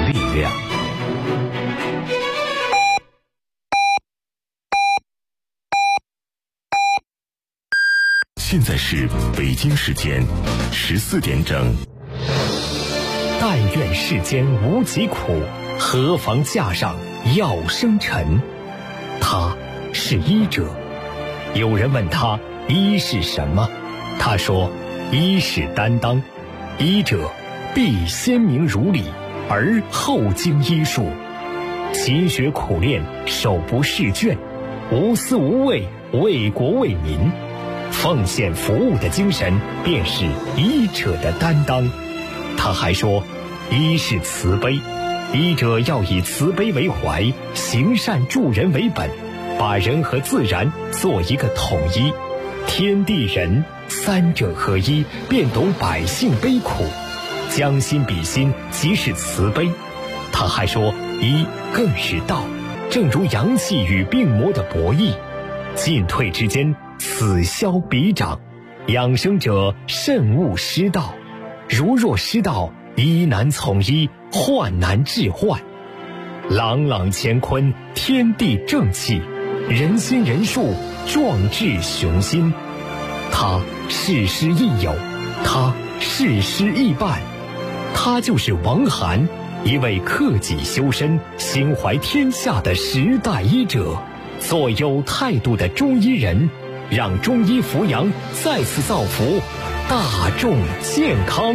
力量。现在是北京时间14点整。但愿世间无疾苦，何妨架上药生尘。他是医者。有人问他医是什么，他说医是担当，医者必先明如理，而后经医术，勤学苦练，手不释卷，无私无畏，为国为民，奉献服务的精神便是医者的担当。他还说医是慈悲，医者要以慈悲为怀，行善助人为本，把人和自然做一个统一，天地人三者合一，便懂百姓悲苦，将心比心，即是慈悲。他还说医更是道，正如阳气与病魔的博弈，进退之间，此消彼长，养生者慎勿失道，如若失道，医难从医，患难治患。朗朗乾坤，天地正气，人心人术，壮志雄心。他事师亦友，他事师亦伴，他就是王涵，一位克己修身、心怀天下的时代医者，做有态度的中医人，让中医扶阳再次造福大众健康。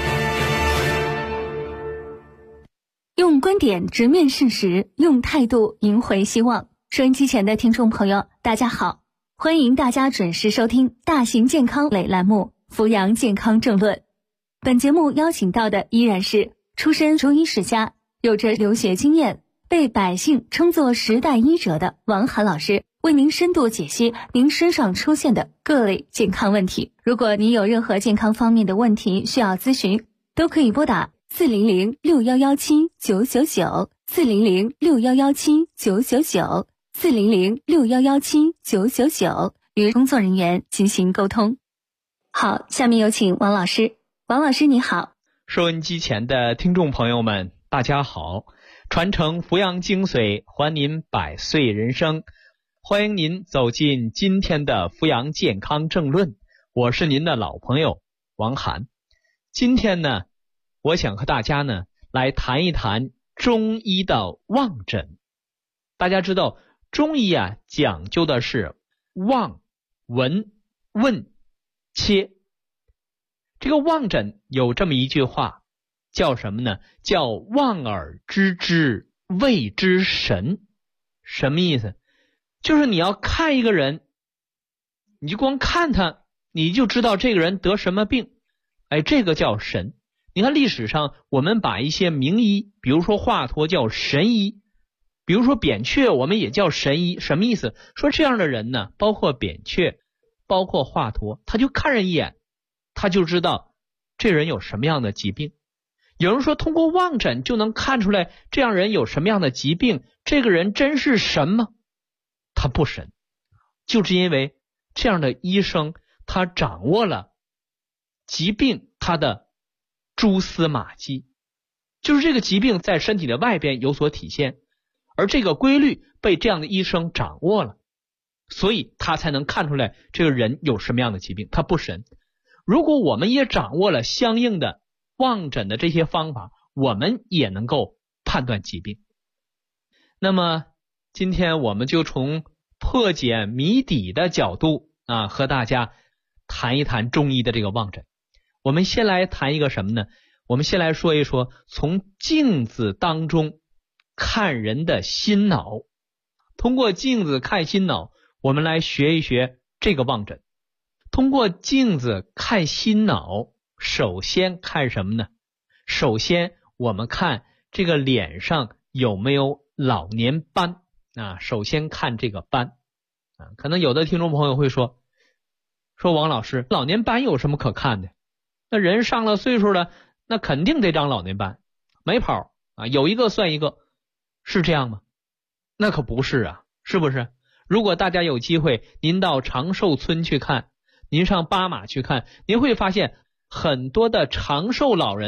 用观点直面事实，用态度赢回希望。收音机前的听众朋友，大家好，欢迎大家准时收听大型健康类栏目《扶阳健康政论》。本节目邀请到的依然是出身中医世家，有着留学经验，被百姓称作时代医者的王涵老师，为您深度解析您身上出现的各类健康问题。如果您有任何健康方面的问题需要咨询，都可以拨打4006117999400 40061179999 40061179999与工作人员进行沟通。好，下面有请王老师。王老师你好。 收音机前的听众朋友们大家好，传承扶阳精髓，还您百岁人生，欢迎您走进今天的扶阳健康政论，我是您的老朋友王涵。今天呢，我想和大家呢来谈一谈中医的望诊。大家知道中医啊讲究的是望、闻、问、切。这个望诊有这么一句话，叫什么呢？叫望而知之，谓之神。什么意思？就是你要看一个人，你就光看他，你就知道这个人得什么病，这个叫神。你看历史上我们把一些名医，比如说华佗叫神医，比如说扁鹊我们也叫神医。什么意思？说这样的人呢，包括扁鹊，包括华佗，他就看人一眼，他就知道这人有什么样的疾病。有人说通过望诊就能看出来这样人有什么样的疾病，这个人真是神吗？他不神，就是因为这样的医生他掌握了疾病他的蛛丝马迹，就是这个疾病在身体的外边有所体现，而这个规律被这样的医生掌握了，所以他才能看出来这个人有什么样的疾病。他不神。如果我们也掌握了相应的望诊的这些方法，我们也能够判断疾病。那么今天我们就从破解谜底的角度和大家谈一谈中医的这个望诊。我们先来谈一个什么呢？我们先来说一说从镜子当中看人的心脑。通过镜子看心脑，我们来学一学这个望诊。通过镜子看心脑，首先看什么呢？首先我们看这个脸上有没有老年斑首先看这个斑可能有的听众朋友会说王老师，老年斑有什么可看的？那人上了岁数了，那肯定得长老年斑，没跑有一个算一个，是这样吗？那可不是是不是？如果大家有机会您到长寿村去看，您上巴马去看，您会发现很多的长寿老人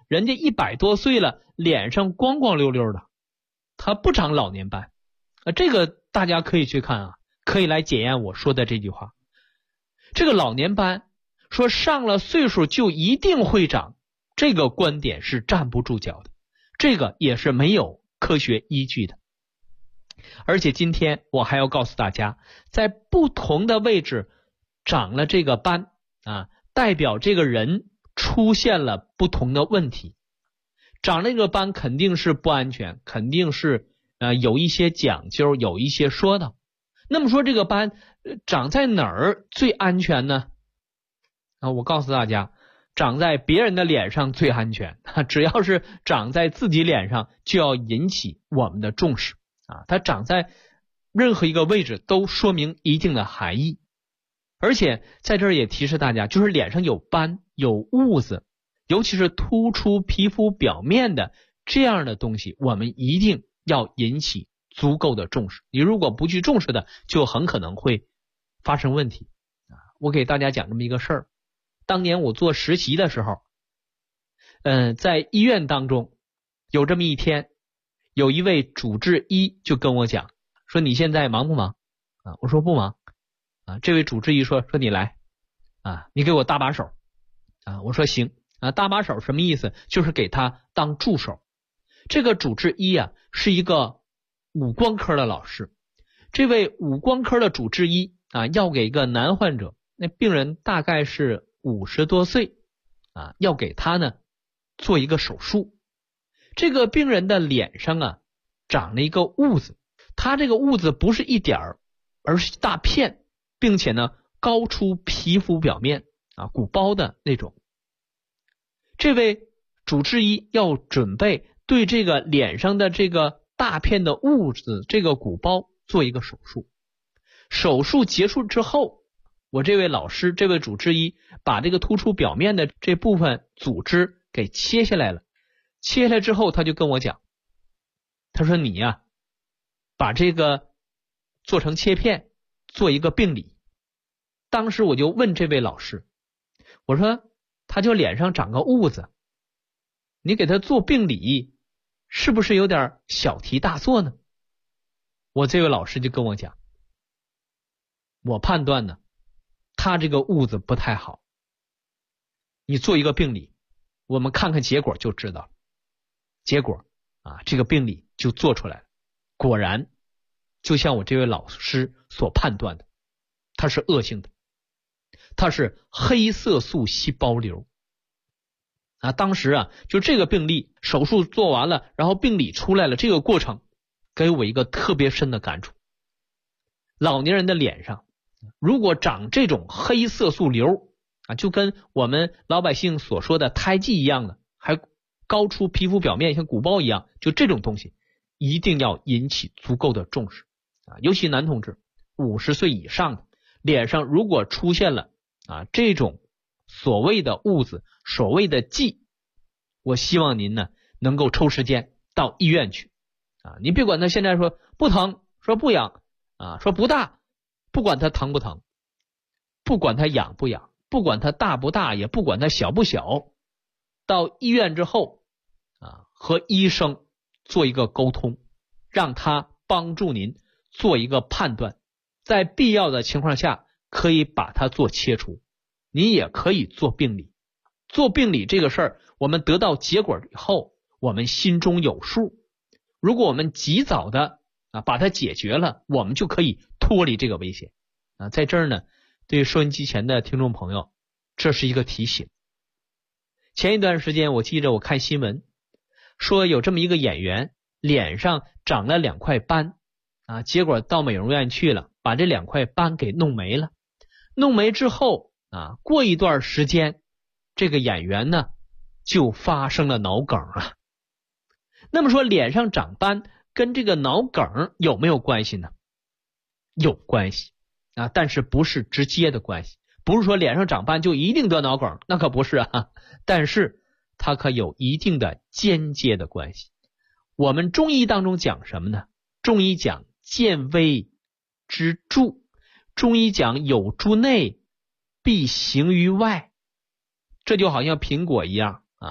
人家100多岁了，脸上光光溜溜的，他不长老年斑。这个大家可以去看啊，可以来检验我说的这句话。这个老年斑说上了岁数就一定会长，这个观点是站不住脚的，这个也是没有科学依据的。而且今天我还要告诉大家，在不同的位置长了这个斑啊，代表这个人出现了不同的问题。长了这个斑肯定是不安全，肯定是有一些讲究，有一些说道。那么说这个斑长在哪儿最安全呢？我告诉大家，长在别人的脸上最安全，只要是长在自己脸上就要引起我们的重视啊！它长在任何一个位置都说明一定的含义。而且在这儿也提示大家，就是脸上有斑有痦子，尤其是突出皮肤表面的这样的东西，我们一定要引起足够的重视。你如果不去重视的，就很可能会发生问题。我给大家讲这么一个事儿。当年我做实习的时候，在医院当中有这么一天，有一位主治医就跟我讲，说你现在忙不忙？我说不忙。这位主治医说你来你给我搭把手我说行搭把手什么意思？就是给他当助手。这个主治医是一个五官科的老师。这位五官科的主治医要给一个男患者，那病人大概是50多岁要给他呢做一个手术。这个病人的脸上长了一个痦子，他这个痦子不是一点儿，而是一大片，并且呢高出皮肤表面鼓包的那种。这位主治医要准备对这个脸上的这个大片的痦子这个鼓包做一个手术。手术结束之后，我这位老师这位主治医把这个突出表面的这部分组织给切下来了。切下来之后他就跟我讲，他说你把这个做成切片，做一个病理。当时我就问这位老师，我说他就脸上长个痦子，你给他做病理是不是有点小题大做呢？我这位老师就跟我讲，我判断呢他这个痦子不太好，你做一个病理，我们看看结果就知道了。结果这个病理就做出来了，果然就像我这位老师所判断的，它是恶性的，它是黑色素细胞瘤当时就这个病例手术做完了，然后病理出来了，这个过程给我一个特别深的感触。老年人的脸上如果长这种黑色素瘤就跟我们老百姓所说的胎记一样的，还高出皮肤表面像鼓包一样，就这种东西一定要引起足够的重视尤其男同志50岁以上的脸上如果出现了这种所谓的痦子，所谓的疥，我希望您呢能够抽时间到医院去你别管他现在说不疼，说不痒说不大，不管他疼不疼，不管他痒不痒，不管他大不大，也不管他小不小，到医院之后和医生做一个沟通，让他帮助您做一个判断，在必要的情况下可以把它做切除，你也可以做病理。做病理这个事儿，我们得到结果以后，我们心中有数。如果我们及早的把它解决了，我们就可以脱离这个危险在这儿呢，对收音机前的听众朋友，这是一个提醒。前一段时间我记着我看新闻说有这么一个演员脸上长了2块斑结果到美容院去了，把这2块斑给弄没了。弄没之后过一段时间，这个演员呢就发生了脑梗那么说脸上长斑跟这个脑梗有没有关系呢？有关系但是不是直接的关系，不是说脸上长斑就一定得脑梗，那可不是但是它可有一定的间接的关系。我们中医当中讲什么呢？中医讲见微知著，中医讲有诸内必行于外。这就好像苹果一样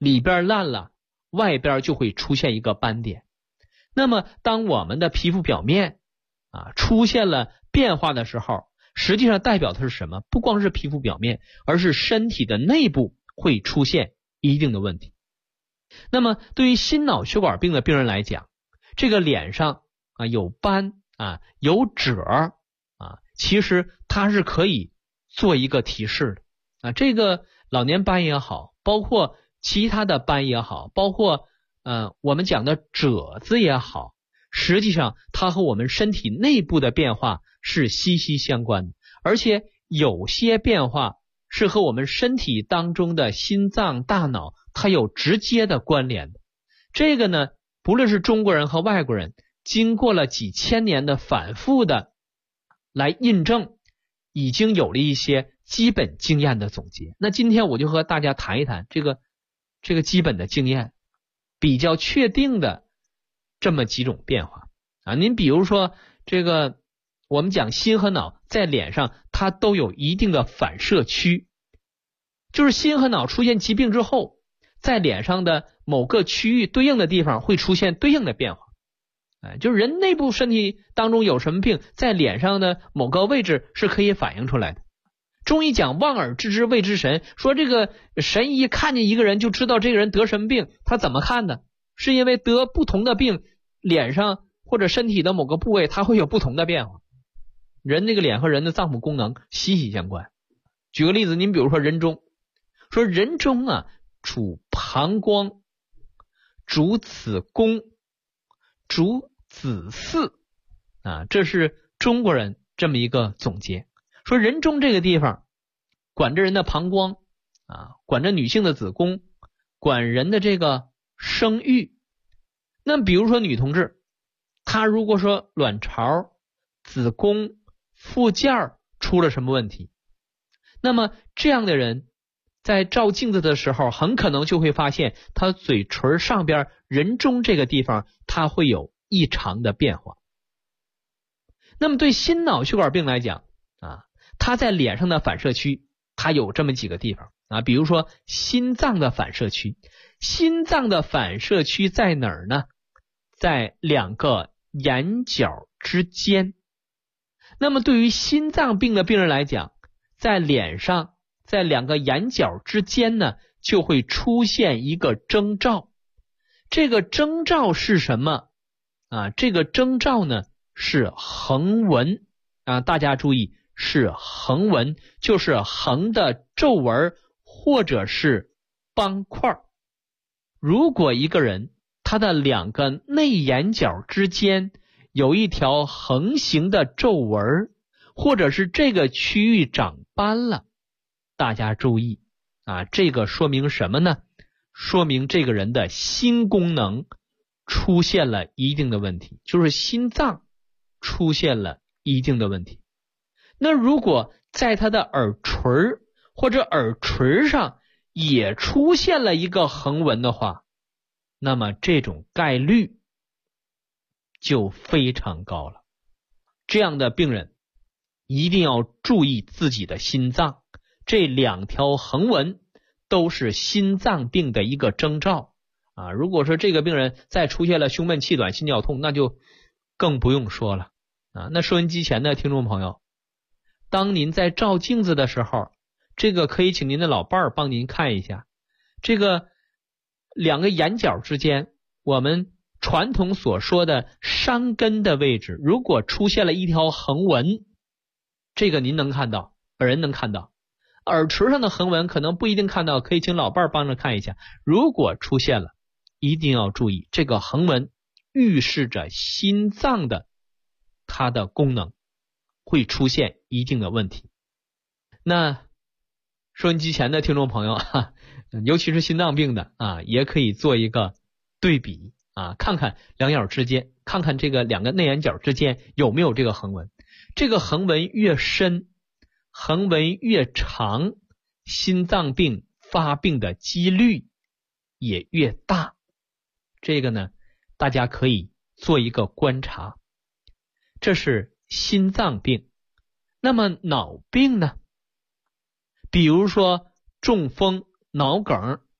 里边烂了，外边就会出现一个斑点。那么当我们的皮肤表面出现了变化的时候，实际上代表的是什么？不光是皮肤表面，而是身体的内部会出现一定的问题。那么对于心脑血管病的病人来讲，这个脸上有斑有褶其实它是可以做一个提示的这个老年斑也好，包括其他的斑也好，包括我们讲的褶子也好，实际上它和我们身体内部的变化是息息相关的，而且有些变化是和我们身体当中的心脏、大脑它有直接的关联的。这个呢，不论是中国人和外国人，经过了几千年的反复的来印证，已经有了一些基本经验的总结。那今天我就和大家谈一谈这个基本的经验，比较确定的这么几种变化您比如说这个我们讲心和脑在脸上它都有一定的反射区，就是心和脑出现疾病之后，在脸上的某个区域对应的地方会出现对应的变化。就是人内部身体当中有什么病，在脸上的某个位置是可以反映出来的。中医讲望而知之谓之神，说这个神医看见一个人就知道这个人得什么病，他怎么看的？是因为得不同的病，脸上或者身体的某个部位它会有不同的变化。人这个脸和人的脏腑功能息息相关。举个例子，您比如说人中，说人中主膀胱，主子宫，主子嗣这是中国人这么一个总结。说人中这个地方管着人的膀胱管着女性的子宫，管人的这个生育。那比如说女同志，她如果说卵巢、子宫、附件出了什么问题，那么这样的人在照镜子的时候，很可能就会发现她嘴唇上边人中这个地方它会有异常的变化。那么对心脑血管病来讲它在脸上的反射区它有这么几个地方比如说心脏的反射区。心脏的反射区在哪儿呢？在两个眼角之间。那么对于心脏病的病人来讲，在脸上在两个眼角之间呢，就会出现一个征兆。这个征兆是什么这个征兆呢是横纹大家注意，是横纹，就是横的皱纹或者是斑块。如果一个人他的两个内眼角之间有一条横行的皱纹，或者是这个区域长斑了，大家注意这个说明什么呢？说明这个人的心功能出现了一定的问题，就是心脏出现了一定的问题。那如果在他的耳垂或者耳垂上也出现了一个横纹的话，那么这种概率就非常高了。这样的病人一定要注意自己的心脏，这两条横纹都是心脏病的一个征兆如果说这个病人再出现了胸闷气短、心绞痛，那就更不用说了那收音机前的听众朋友，当您在照镜子的时候，这个可以请您的老伴儿帮您看一下，这个两个眼角之间，我们传统所说的山根的位置，如果出现了一条横纹，这个您能看到，本人能看到。耳垂上的横纹可能不一定看到，可以请老伴儿帮着看一下。如果出现了，一定要注意，这个横纹预示着心脏的它的功能会出现一定的问题。那收音机前的听众朋友尤其是心脏病的也可以做一个对比看看两眼之间，看看这个两个内眼角之间有没有这个横纹。这个横纹越深，横纹越长，心脏病发病的几率也越大。这个呢，大家可以做一个观察。这是心脏病。那么脑病呢？比如说中风、脑梗、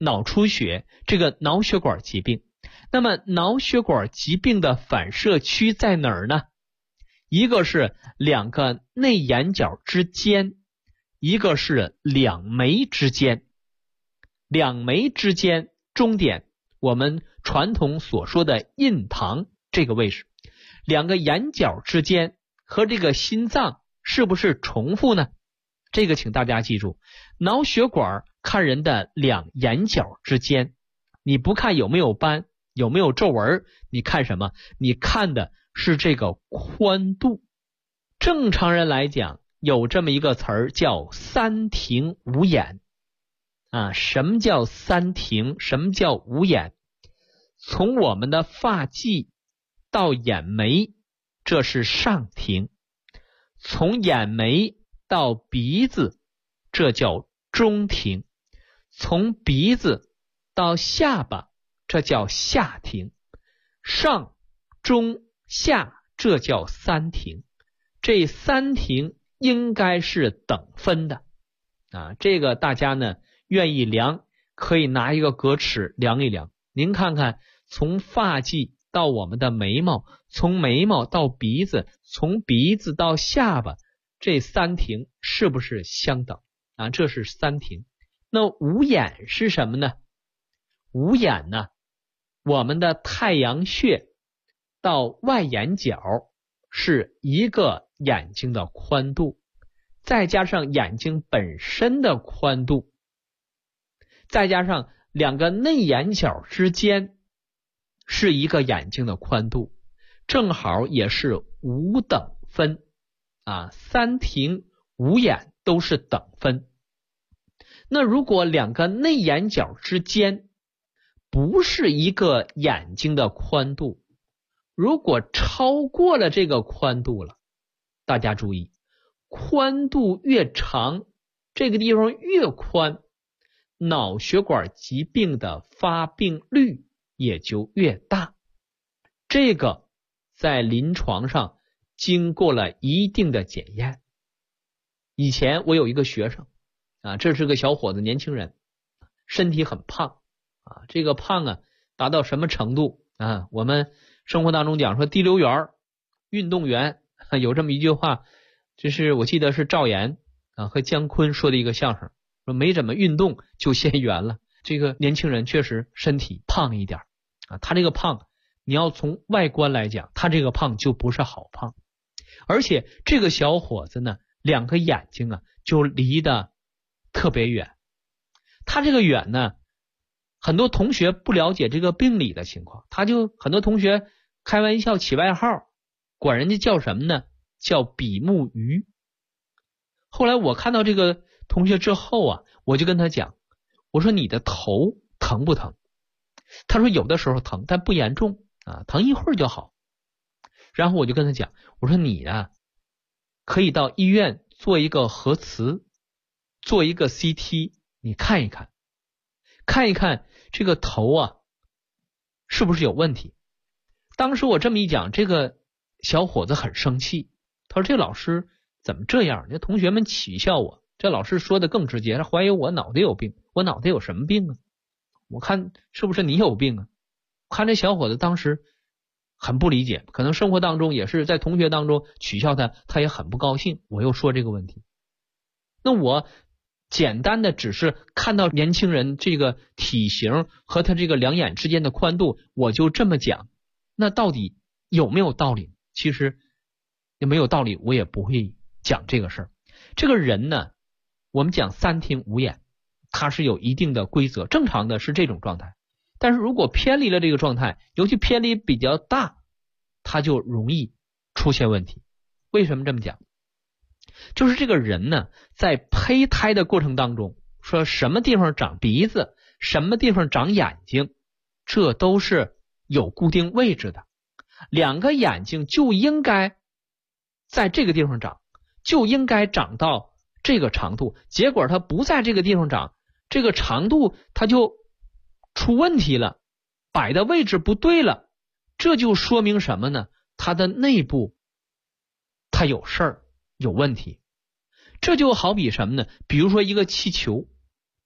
脑出血，这个脑血管疾病。那么脑血管疾病的反射区在哪儿呢？一个是两个内眼角之间，一个是两眉之间。两眉之间中点，我们传统所说的印堂这个位置，两个眼角之间和这个心脏是不是重复呢？这个请大家记住，脑血管看人的两眼角之间，你不看有没有斑，有没有皱纹，你看什么？你看的是这个宽度。正常人来讲，有这么一个词儿叫三庭五眼啊。什么叫三庭？什么叫五眼？从我们的发际到眼眉，这是上庭；从眼眉到鼻子，这叫中庭；从鼻子到下巴，这叫下庭；上、中、下，这叫三庭。这三庭应该是等分的啊。这个大家呢愿意量，可以拿一个格尺量一量。您看看，从发际到我们的眉毛，从眉毛到鼻子，从鼻子到下巴，这三庭是不是相等啊？这是三庭。那五眼是什么呢？五眼呢，我们的太阳穴到外眼角是一个眼睛的宽度，再加上眼睛本身的宽度，再加上两个内眼角之间是一个眼睛的宽度，正好也是五等分啊。三庭五眼都是等分。那如果两个内眼角之间不是一个眼睛的宽度，如果超过了这个宽度了，大家注意，宽度越长，这个地方越宽，脑血管疾病的发病率也就越大。这个在临床上经过了一定的检验。以前我有一个学生啊，这是个小伙子，年轻人，身体很胖啊。这个胖啊达到什么程度啊？我们生活当中讲说滴溜圆运动员，有这么一句话，这是我记得是赵岩啊和姜昆说的一个相声，说没怎么运动就先圆了。这个年轻人确实身体胖一点啊，他这个胖你要从外观来讲，他这个胖就不是好胖。而且这个小伙子呢，两个眼睛啊就离得特别远。他这个远呢，很多同学不了解这个病理的情况，很多同学开玩笑起外号，管人家叫什么呢？叫比目鱼。后来我看到这个同学之后啊，我就跟他讲，我说你的头疼不疼？他说有的时候疼，但不严重啊，疼一会儿就好。然后我就跟他讲，我说你啊，可以到医院做一个核磁，做一个 CT， 你看一看，看一看这个头啊是不是有问题。当时我这么一讲，这个小伙子很生气，他说这老师怎么这样？这同学们取笑我，这老师说的更直接，他怀疑我脑袋有病。我脑袋有什么病啊？我看是不是你有病啊？我看这小伙子当时很不理解，可能生活当中也是在同学当中取笑他，他也很不高兴。我又说这个问题，那我简单的只是看到年轻人这个体型和他这个两眼之间的宽度，我就这么讲，那到底有没有道理？其实也没有道理，我也不会讲这个事儿。这个人呢，我们讲三庭五眼，它是有一定的规则，正常的是这种状态。但是如果偏离了这个状态，尤其偏离比较大，它就容易出现问题。为什么这么讲？就是这个人呢，在胚胎的过程当中，说什么地方长鼻子，什么地方长眼睛，这都是有固定位置的。两个眼睛就应该在这个地方长，就应该长到这个长度，结果它不在这个地方长，这个长度它就出问题了，摆的位置不对了。这就说明什么呢？它的内部它有事儿，有问题。这就好比什么呢？比如说一个气球，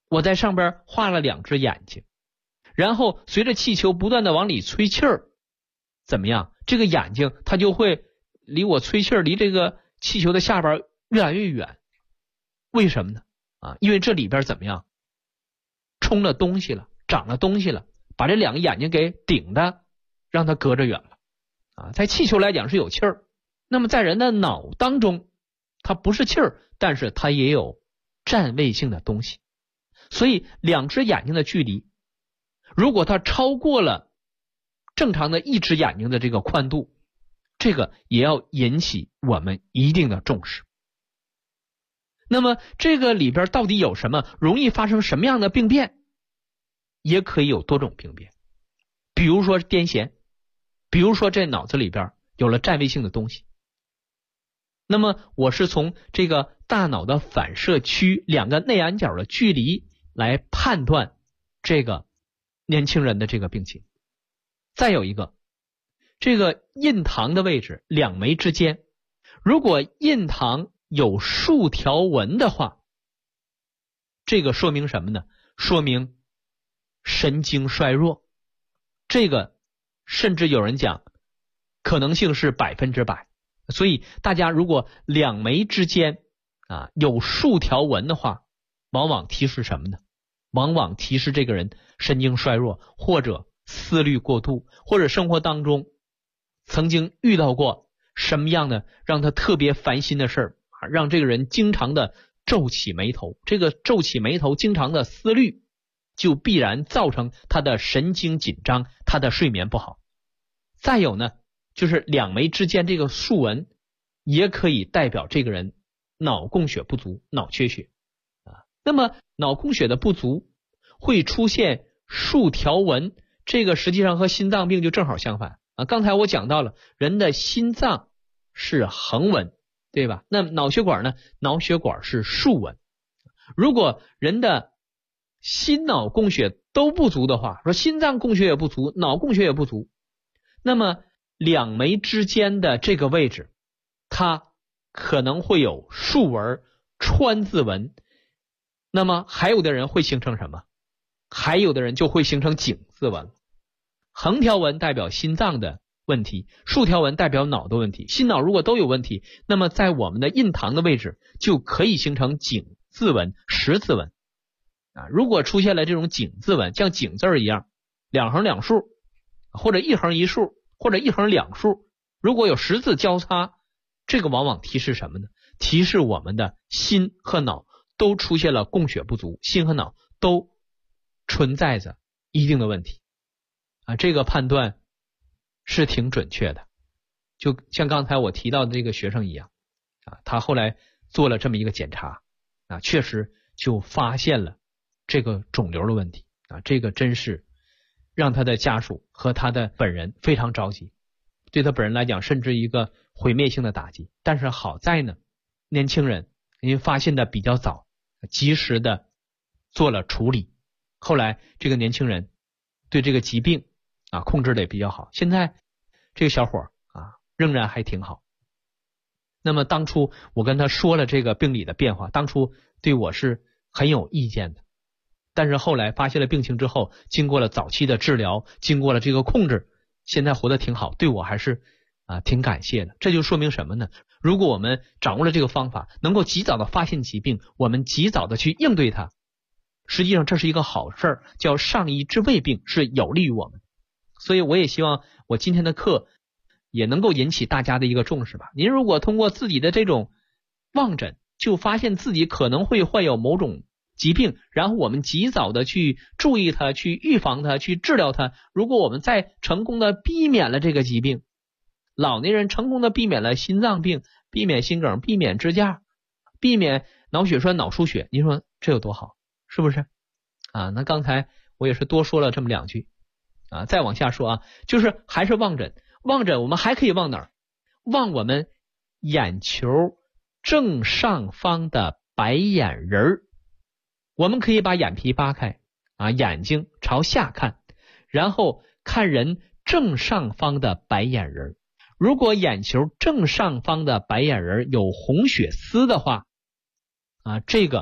我在上边画了2只眼睛，然后随着气球不断的往里吹气儿，怎么样？这个眼睛它就会离我吹气儿，离这个气球的下边越来越远。为什么呢？因为这里边怎么样？充了东西了，长了东西了，把这2个眼睛给顶的，让它隔着远了。在气球来讲是有气儿，那么在人的脑当中，它不是气儿，但是它也有占位性的东西。所以2只眼睛的距离，如果它超过了正常的1只眼睛的这个宽度，这个也要引起我们一定的重视。那么这个里边到底有什么，容易发生什么样的病变？也可以有多种病变，比如说癫痫，比如说这脑子里边有了占位性的东西。那么我是从这个大脑的反射区2个内眼角的距离来判断这个年轻人的这个病情。再有一个，这个印堂的位置2眉之间，如果印堂有竖条纹的话，这个说明什么呢？说明神经衰弱。这个甚至有人讲可能性是100%。所以大家如果2眉之间有竖条纹的话，往往提示什么呢？往往提示这个人神经衰弱，或者思虑过度，或者生活当中曾经遇到过什么样的让他特别烦心的事儿，让这个人经常的皱起眉头。这个皱起眉头，经常的思虑，就必然造成他的神经紧张，他的睡眠不好。再有呢，就是2眉之间这个竖纹也可以代表这个人脑供血不足，脑缺血。那么脑供血的不足会出现竖条纹，这个实际上和心脏病就正好相反。刚才我讲到了人的心脏是横纹，对吧？那脑血管呢？脑血管是竖纹。如果人的心脑供血都不足的话，说心脏供血也不足，脑供血也不足，那么2眉之间的这个位置，它可能会有竖纹、川字纹。那么还有的人会形成什么？还有的人就会形成井字纹。横条纹代表心脏的问题，竖条纹代表脑的问题。心脑如果都有问题，那么在我们的印堂的位置就可以形成井字纹、十字纹。如果出现了这种井字纹，像井字一样2横2竖，或者1横1竖，或者1横2竖，如果有十字交叉，这个往往提示什么呢？提示我们的心和脑都出现了供血不足，心和脑都存在着一定的问题。这个判断是挺准确的。就像刚才我提到的这个学生一样，他后来做了这么一个检查，确实就发现了这个肿瘤的问题。这个真是让他的家属和他的本人非常着急，对他本人来讲甚至一个毁灭性的打击。但是好在呢，年轻人因为发现的比较早，及时的做了处理，后来这个年轻人对这个疾病控制的也比较好，现在这个小伙仍然还挺好。那么当初我跟他说了这个病理的变化，当初对我是很有意见的，但是后来发现了病情之后，经过了早期的治疗，经过了这个控制，现在活得挺好，对我还是挺感谢的。这就说明什么呢？如果我们掌握了这个方法，能够及早的发现疾病，我们及早的去应对它，实际上这是一个好事儿，叫上医治未病，是有利于我们。所以我也希望我今天的课也能够引起大家的一个重视吧。您如果通过自己的这种望诊，就发现自己可能会患有某种疾病，然后我们及早的去注意它，去预防它，去治疗它。如果我们再成功的避免了这个疾病，老年人成功的避免了心脏病，避免心梗，避免支架，避免脑血栓、脑出血，您说这有多好，是不是？那刚才我也是多说了这么2句再往下说就是还是望诊。望诊我们还可以望哪儿？望我们眼球正上方的白眼仁。我们可以把眼皮扒开眼睛朝下看，然后看人正上方的白眼仁。如果眼球正上方的白眼仁有红血丝的话这个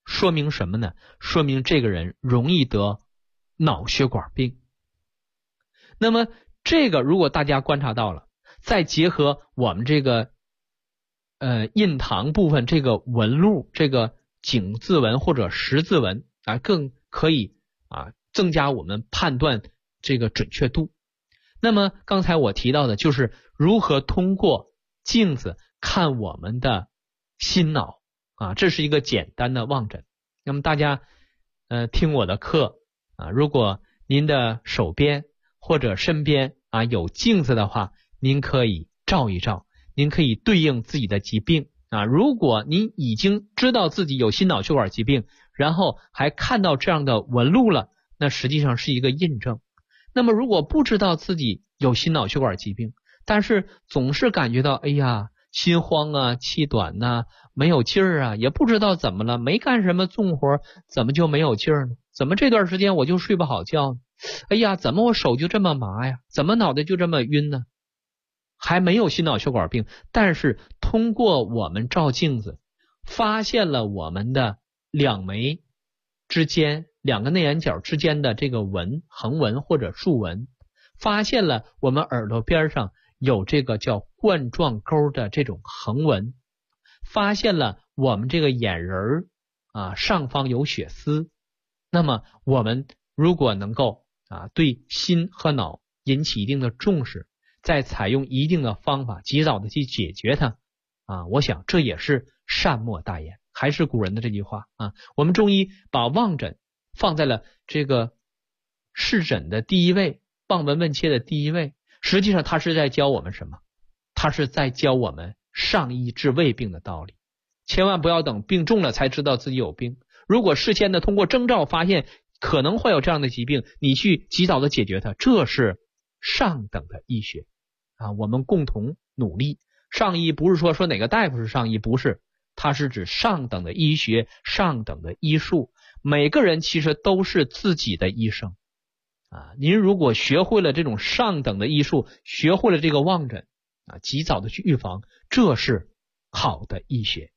说明什么呢？说明这个人容易得脑血管病。那么这个如果大家观察到了，再结合我们这个印堂部分这个纹路，这个井字纹或者十字纹啊，更可以增加我们判断这个准确度。那么刚才我提到的就是如何通过镜子看我们的心脑这是一个简单的望诊。那么大家听我的课如果您的手边或者身边有镜子的话，您可以照一照，您可以对应自己的疾病如果您已经知道自己有心脑血管疾病，然后还看到这样的纹路了，那实际上是一个印证。那么如果不知道自己有心脑血管疾病，但是总是感觉到哎呀心慌气短没有劲儿也不知道怎么了，没干什么重活怎么就没有劲儿呢？怎么这段时间我就睡不好觉呢？哎呀怎么我手就这么麻呀？怎么脑袋就这么晕呢？还没有心脑血管病，但是通过我们照镜子发现了我们的两眉之间两个内眼角之间的这个纹，横纹或者竖纹，发现了我们耳朵边上有这个叫冠状沟的这种横纹，发现了我们这个眼仁上方有血丝。那么我们如果能够对心和脑引起一定的重视，再采用一定的方法及早的去解决它我想这也是善莫大焉。还是古人的这句话我们中医把望诊放在了这个视诊的第一位，望闻问切的第一位，实际上他是在教我们什么？他是在教我们上医治未病的道理。千万不要等病重了才知道自己有病，如果事先的通过征兆发现可能会有这样的疾病，你去及早的解决它，这是上等的医学我们共同努力。上医不是说哪个大夫是上医，不是，它是指上等的医学，上等的医术。每个人其实都是自己的医生您如果学会了这种上等的医术，学会了这个望诊及早的去预防，这是好的医学。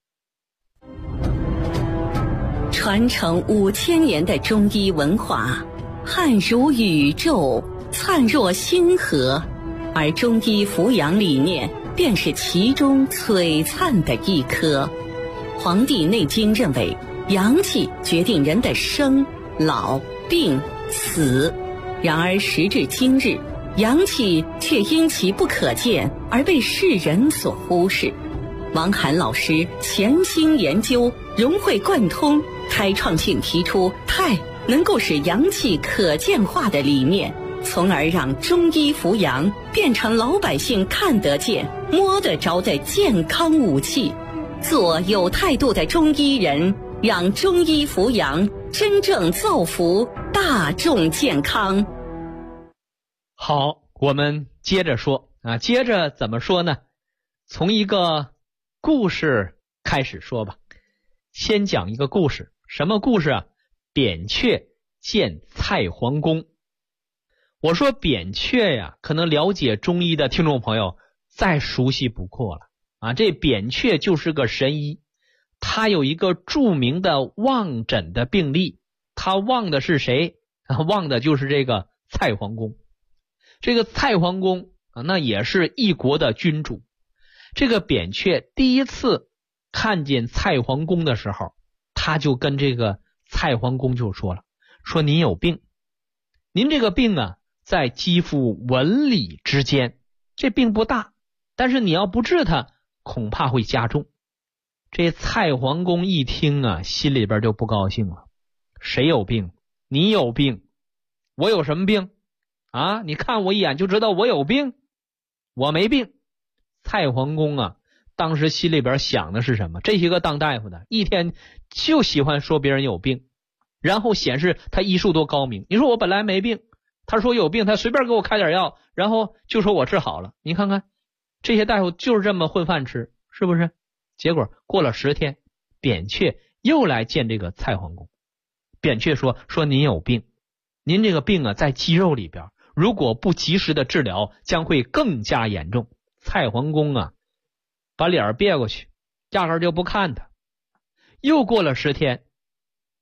传承5000年的中医文化，汉如宇宙，灿若星河，而中医扶阳理念便是其中璀璨的一颗。黄帝内经认为，阳气决定人的生、老、病、死。然而时至今日，阳气却因其不可见而被世人所忽视。王涵老师潜心研究，融会贯通，开创性提出太能够使阳气可见化的理念，从而让中医扶阳变成老百姓看得见、摸得着的健康武器。做有态度的中医人，让中医扶阳真正造福大众健康。 好，我们接着说接着怎么说呢？从一个故事开始说吧。先讲一个故事。什么故事扁鹊见蔡桓公。我说扁鹊可能了解中医的听众朋友再熟悉不过了这扁鹊就是个神医，他有一个著名的望诊的病例。他望的是谁？望的就是这个蔡桓公。这个蔡桓公那也是一国的君主。这个扁鹊第一次看见蔡桓公的时候，他就跟这个蔡桓公就说了，说您有病，您这个病在肌肤纹理之间，这病不大，但是你要不治它，恐怕会加重。这蔡桓公一听心里边就不高兴了。谁有病？你有病。我有什么病你看我一眼就知道我有病？我没病。蔡桓公当时心里边想的是什么？这些个当大夫的一天就喜欢说别人有病，然后显示他医术多高明。你说我本来没病，他说有病，他随便给我开点药，然后就说我治好了。你看看这些大夫就是这么混饭吃，是不是？结果过了10天，扁鹊又来见这个蔡桓公。扁鹊说您有病，您这个病在肌肉里边，如果不及时的治疗，将会更加严重。蔡桓公把脸别过去，压根就不看他。又过了10天，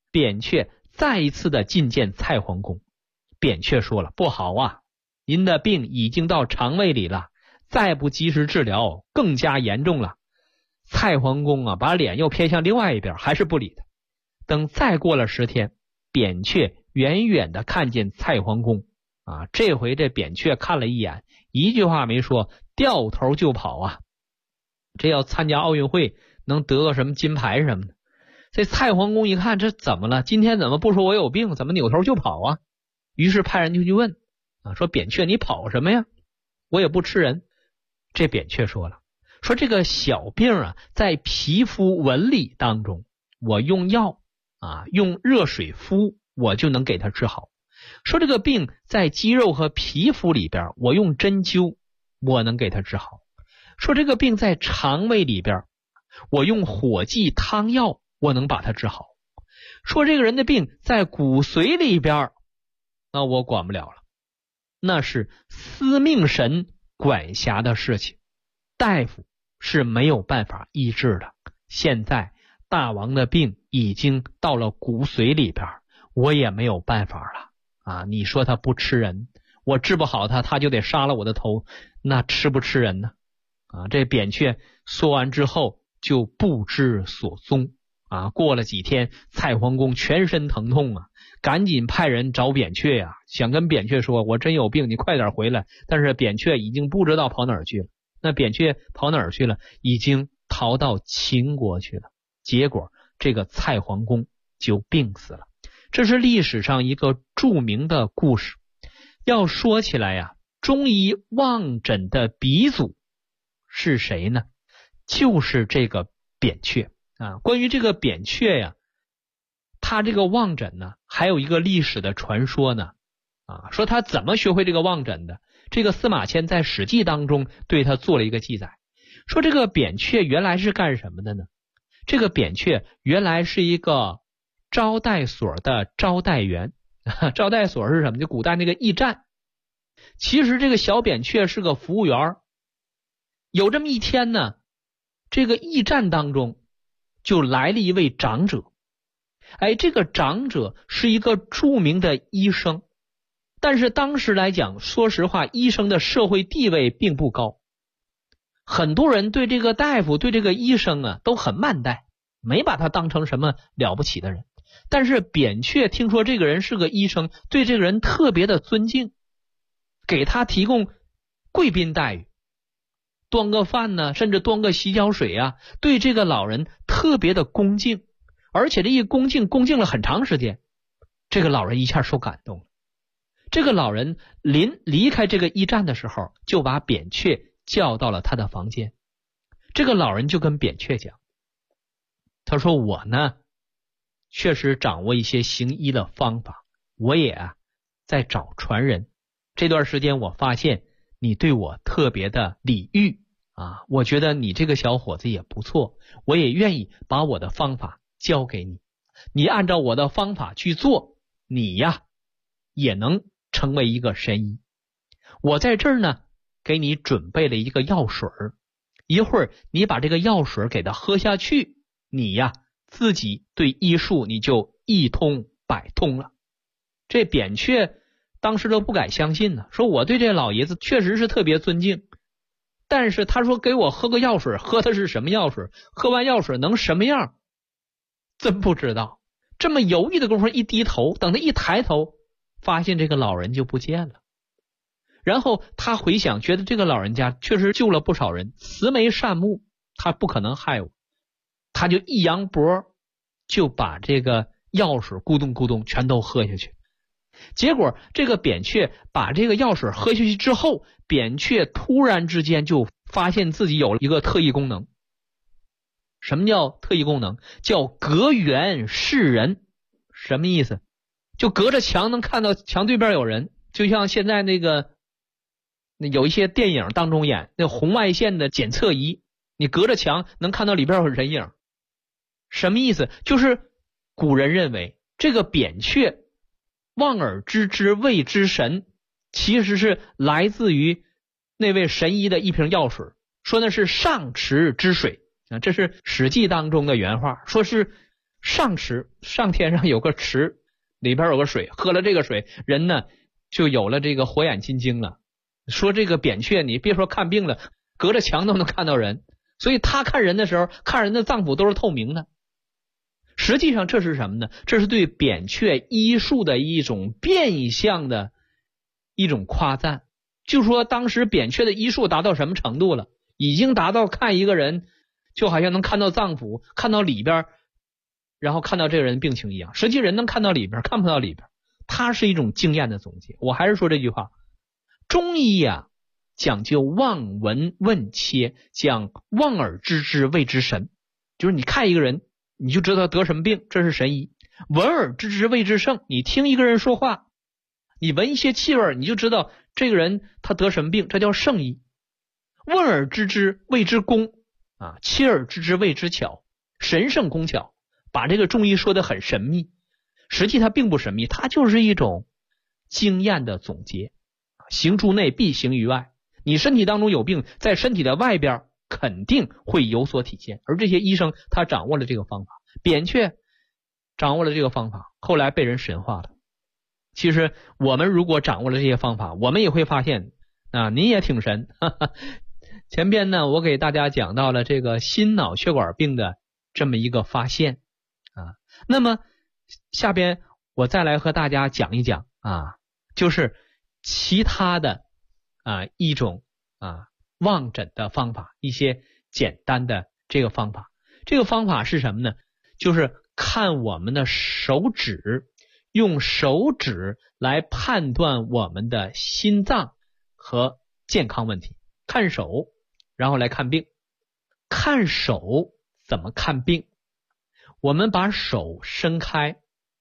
扁鹊再一次的觐见蔡桓公。扁鹊说了，不好啊，您的病已经到肠胃里了，再不及时治疗更加严重了。蔡桓公啊，把脸又偏向另外一边，还是不理他。等再过了10天，扁鹊远远的看见蔡桓公啊，这回这扁鹊看了一眼，一句话没说，掉头就跑啊。这要参加奥运会能得个什么金牌什么的。这蔡桓公一看，这怎么了？今天怎么不说我有病，怎么扭头就跑啊？于是派人就去问啊，说扁鹊你跑什么呀？我也不吃人。这扁鹊说了，说这个小病啊，在皮肤纹理当中，我用药啊，用热水敷，我就能给它治好。说这个病在肌肉和皮肤里边，我用针灸，我能给它治好。说这个病在肠胃里边，我用火剂汤药，我能把它治好。说这个人的病在骨髓里边，那我管不了了，那是司命神管辖的事情，大夫是没有办法医治的。现在大王的病已经到了骨髓里边，我也没有办法了啊！你说他不吃人，我治不好他，他就得杀了我的头，那吃不吃人呢？啊！这扁鹊说完之后就不知所踪啊！过了几天，蔡桓公全身疼痛啊，赶紧派人找扁鹊呀，想跟扁鹊说，我真有病，你快点回来。但是扁鹊已经不知道跑哪儿去了。那扁鹊跑哪儿去了？已经逃到秦国去了。结果这个蔡桓公就病死了。这是历史上一个著名的故事。要说起来呀，中医望诊的鼻祖是谁呢？就是这个扁鹊啊。关于这个扁鹊呀，他这个望诊呢，还有一个历史的传说呢啊，说他怎么学会这个望诊的。这个司马迁在《史记》当中对他做了一个记载，说这个扁鹊原来是干什么的呢？这个扁鹊原来是一个招待所的招待员。招待所是什么？就古代那个驿站。其实这个小扁鹊是个服务员。有这么一天呢，这个驿站当中就来了一位长者。这个长者是一个著名的医生，但是当时来讲，说实话，医生的社会地位并不高。很多人对这个大夫，对这个医生啊，都很慢待，没把他当成什么了不起的人。但是扁鹊听说这个人是个医生，对这个人特别的尊敬，给他提供贵宾待遇，端个饭呢，甚至端个洗脚水啊，对这个老人特别的恭敬。而且这一恭敬了很长时间，这个老人一下受感动了。这个老人临离开这个驿站的时候，就把扁鹊叫到了他的房间。这个老人就跟扁鹊讲，他说我呢确实掌握一些行医的方法，我也在找传人。这段时间我发现你对我特别的礼遇啊，我觉得你这个小伙子也不错，我也愿意把我的方法教给你，你按照我的方法去做，你呀也能成为一个神医。我在这儿呢给你准备了一个药水，一会儿你把这个药水给它喝下去，你呀自己对医术你就一通百通了。这扁鹊当时都不敢相信呢，说我对这老爷子确实是特别尊敬，但是他说给我喝个药水，喝的是什么药水？喝完药水能什么样？真不知道。这么犹豫的功夫，一低头，等他一抬头，发现这个老人就不见了。然后他回想，觉得这个老人家确实救了不少人，慈眉善目，他不可能害我。他就一扬脖，就把这个药水咕咚咕咚全都喝下去。结果这个扁鹊把这个药水喝下去之后，扁鹊突然之间就发现自己有了一个特异功能。什么叫特异功能？叫隔缘视人。什么意思？就隔着墙能看到墙对边有人，就像现在那个有一些电影当中演那红外线的检测仪，你隔着墙能看到里边有人影。什么意思？就是古人认为这个扁鹊望而知之谓之神，其实是来自于那位神医的一瓶药水，说那是上池之水啊，这是《史记》当中的原话，说是上池，上天上有个池，里边有个水，喝了这个水，人呢就有了这个火眼金睛了。说这个扁鹊，你别说看病了，隔着墙都能看到人，所以他看人的时候，看人的脏腑都是透明的。实际上这是什么呢？这是对扁鹊医术的一种变相的一种夸赞。就说当时扁鹊的医术达到什么程度了，已经达到看一个人就好像能看到脏腑，看到里边，然后看到这个人病情一样。实际人能看到里边，看不到里边，它是一种经验的总结。我还是说这句话，中医啊讲究望闻问切，讲望而知之谓之神，就是你看一个人你就知道得什么病，这是神医。闻而知之谓之圣，你听一个人说话，你闻一些气味你就知道这个人他得什么病，这叫圣医。问而知之谓之工啊，切而知之谓之巧，神圣工巧，把这个中医说得很神秘，实际它并不神秘，它就是一种经验的总结。行诸内必行于外，你身体当中有病，在身体的外边肯定会有所体现，而这些医生他掌握了这个方法，扁鹊掌握了这个方法，后来被人神化了。其实我们如果掌握了这些方法，我们也会发现啊，您也挺神。前边呢我给大家讲到了这个心脑血管病的这么一个发现啊，那么下边我再来和大家讲一讲啊，就是其他的一种望诊的方法，一些简单的这个方法。这个方法是什么呢？就是看我们的手指，用手指来判断我们的心脏和健康问题。看手，然后来看病。看手怎么看病？我们把手伸开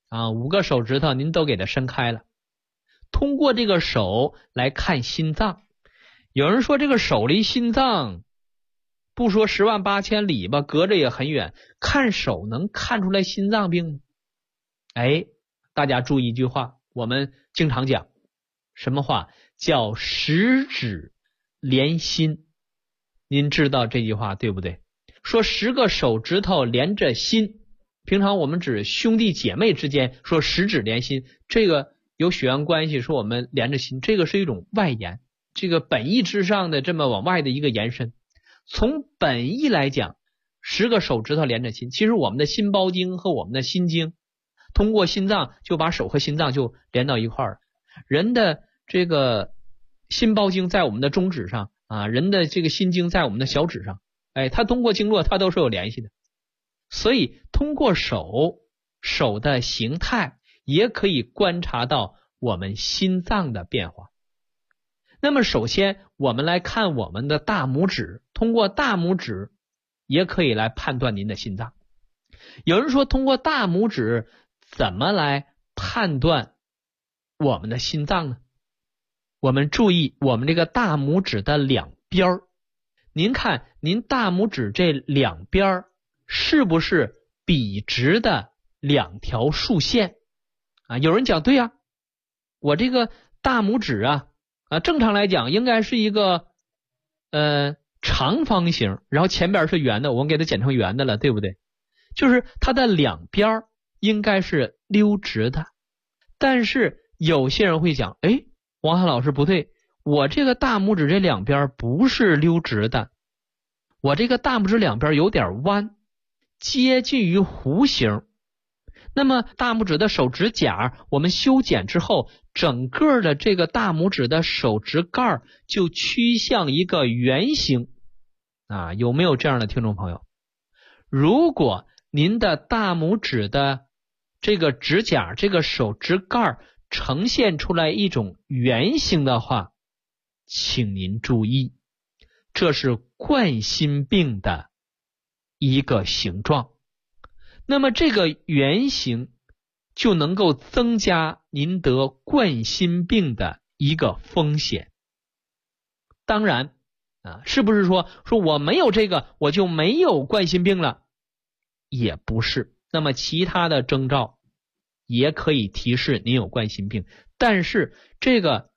5个手指头您都给它伸开了，通过这个手来看心脏。有人说这个手离心脏不说10万8千里吧，隔着也很远，看手能看出来心脏病吗？大家注意一句话，我们经常讲什么话？叫十指连心。您知道这句话对不对？说10个手指头连着心，平常我们指兄弟姐妹之间说十指连心，这个有血缘关系，说我们连着心，这个是一种外延，这个本意之上的这么往外的一个延伸。从本意来讲，10个手指头连着心，其实我们的心包经和我们的心经通过心脏就把手和心脏就连到一块儿。人的这个心包经在我们的中指上人的这个心经在我们的小指上，它通过经络它都是有联系的。所以通过手的形态也可以观察到我们心脏的变化。那么首先我们来看我们的大拇指，通过大拇指也可以来判断您的心脏。有人说通过大拇指怎么来判断我们的心脏呢？我们注意我们这个大拇指的两边，您看您大拇指这两边是不是笔直的2条竖线有人讲对我这个大拇指正常来讲应该是一个长方形，然后前边是圆的，我们给它剪成圆的了，对不对？就是它的两边应该是溜直的。但是有些人会讲，王涵老师不对，我这个大拇指这两边不是溜直的，我这个大拇指两边有点弯，接近于弧形。那么大拇指的手指甲我们修剪之后，整个的这个大拇指的手指盖就趋向一个圆形有没有这样的听众朋友？如果您的大拇指的这个指甲这个手指盖呈现出来一种圆形的话，请您注意，这是冠心病的一个形状。那么这个圆形就能够增加您得冠心病的一个风险。当然是不是说我没有这个我就没有冠心病了？也不是。那么其他的征兆也可以提示您有冠心病，但是这个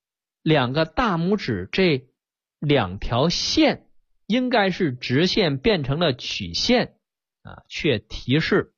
2个大拇指这2条线应该是直线变成了曲线却提示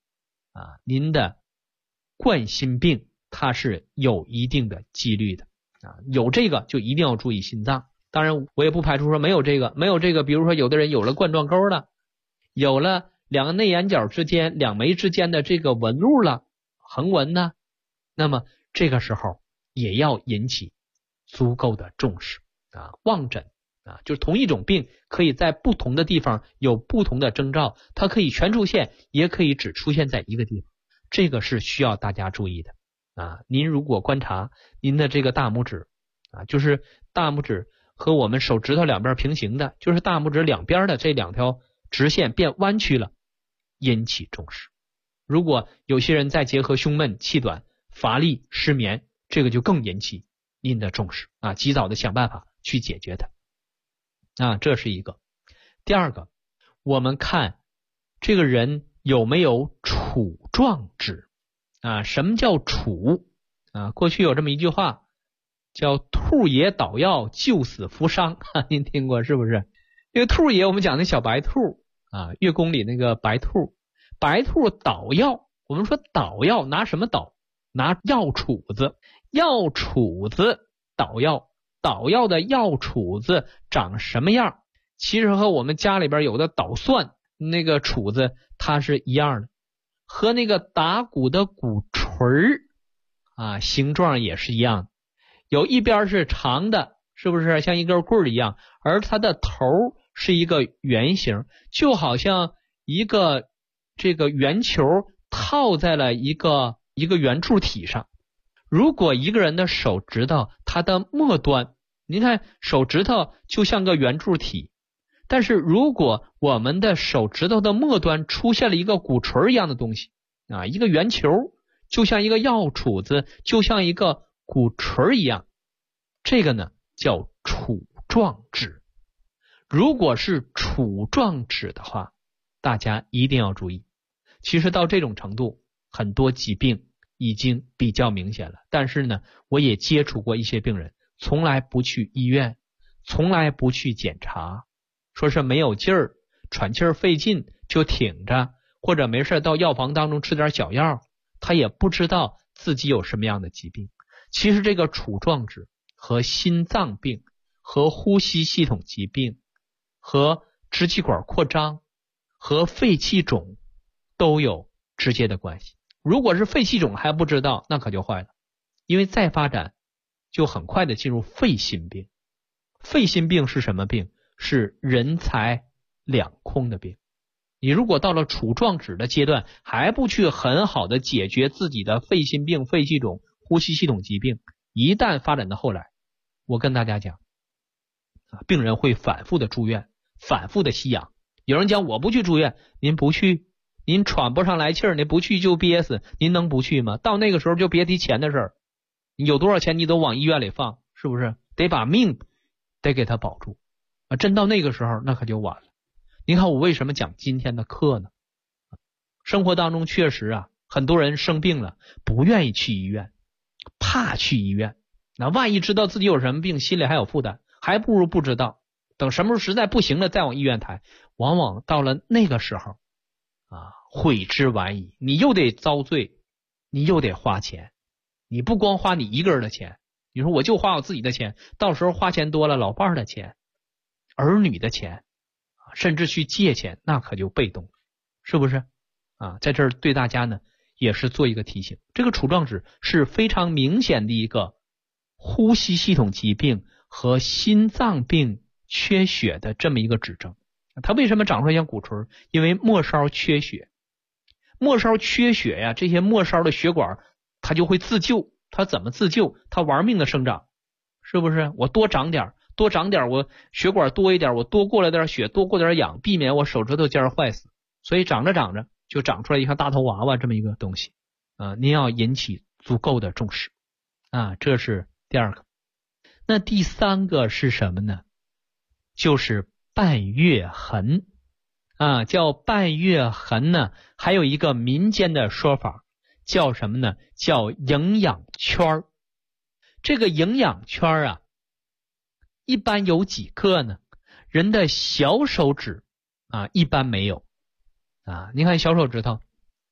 您的冠心病它是有一定的几率的有这个就一定要注意心脏。当然我也不排除说没有这个，比如说有的人有了冠状沟了，有了两个内眼角之间两眉之间的这个纹路了，横纹呢，那么这个时候也要引起足够的重视望诊就是同一种病可以在不同的地方有不同的征兆，它可以全出现，也可以只出现在一个地方，这个是需要大家注意的您如果观察您的这个大拇指就是大拇指和我们手指头两边平行的，就是大拇指两边的这两条直线变弯曲了，引起重视。如果有些人再结合胸闷、气短、乏力、失眠，这个就更引起您的重视及早的想办法去解决它这是一个。第二个，我们看这个人有没有杵状指什么叫杵过去有这么一句话叫兔爷捣药救死扶伤您听过是不是？因为兔爷我们讲的小白兔月宫里那个白兔捣药，我们说捣药拿什么捣？拿药杵子，药杵子捣药，捣药的药杵子长什么样？其实和我们家里边有的捣蒜那个杵子它是一样的，和那个打鼓的鼓槌形状也是一样的，有一边是长的，是不是像一根棍一样，而它的头是一个圆形，就好像一个这个圆球套在了一个圆柱体上。如果一个人的手指头它的末端，您看手指头就像个圆柱体，但是如果我们的手指头的末端出现了一个鼓槌一样的东西一个圆球，就像一个药杵子，就像一个鼓槌一样，这个呢叫杵状指。如果是杵状指的话，大家一定要注意。其实到这种程度，很多疾病已经比较明显了，但是呢，我也接触过一些病人，从来不去医院，从来不去检查，说是没有劲儿，喘气儿费劲就挺着，或者没事到药房当中吃点小药，他也不知道自己有什么样的疾病。其实这个杵状指和心脏病、和呼吸系统疾病、和支气管扩张、和肺气肿都有直接的关系。如果是肺气肿还不知道，那可就坏了，因为再发展就很快的进入肺心病。肺心病是什么病？是人财两空的病。你如果到了杵状指的阶段，还不去很好的解决自己的肺心病、肺气肿、呼吸系统疾病，一旦发展到后来，我跟大家讲病人会反复的住院，反复的吸氧。有人讲我不去住院，您不去，您喘不上来气儿，您不去就憋死，您能不去吗？到那个时候就别提钱的事儿，你有多少钱你都往医院里放，是不是？得把命得给他保住真到那个时候那可就晚了。您看我为什么讲今天的课呢？生活当中确实很多人生病了不愿意去医院，怕去医院，那万一知道自己有什么病，心里还有负担，还不如不知道，等什么时候实在不行了再往医院抬。往往到了那个时候悔之晚矣，你又得遭罪，你又得花钱，你不光花你一个人的钱，你说我就花我自己的钱，到时候花钱多了，老伴儿的钱、儿女的钱，甚至去借钱，那可就被动了，是不是在这儿对大家呢也是做一个提醒，这个杵状指是非常明显的一个呼吸系统疾病和心脏病缺血的这么一个指征。它为什么长出来像鼓槌？因为末梢缺血，末梢缺血呀，这些末梢的血管它就会自救。它怎么自救？它玩命的生长，是不是？我多长点，我血管多一点，我多过来点血，多过点氧，避免我手指头尖坏死。所以长着长着就长出来一个大头娃娃这么一个东西您要引起足够的重视这是第二个。那第三个是什么呢？就是半月痕叫半月痕呢，还有一个民间的说法叫什么呢？叫营养圈。这个营养圈一般有几个呢？人的小手指一般没有你看小手指头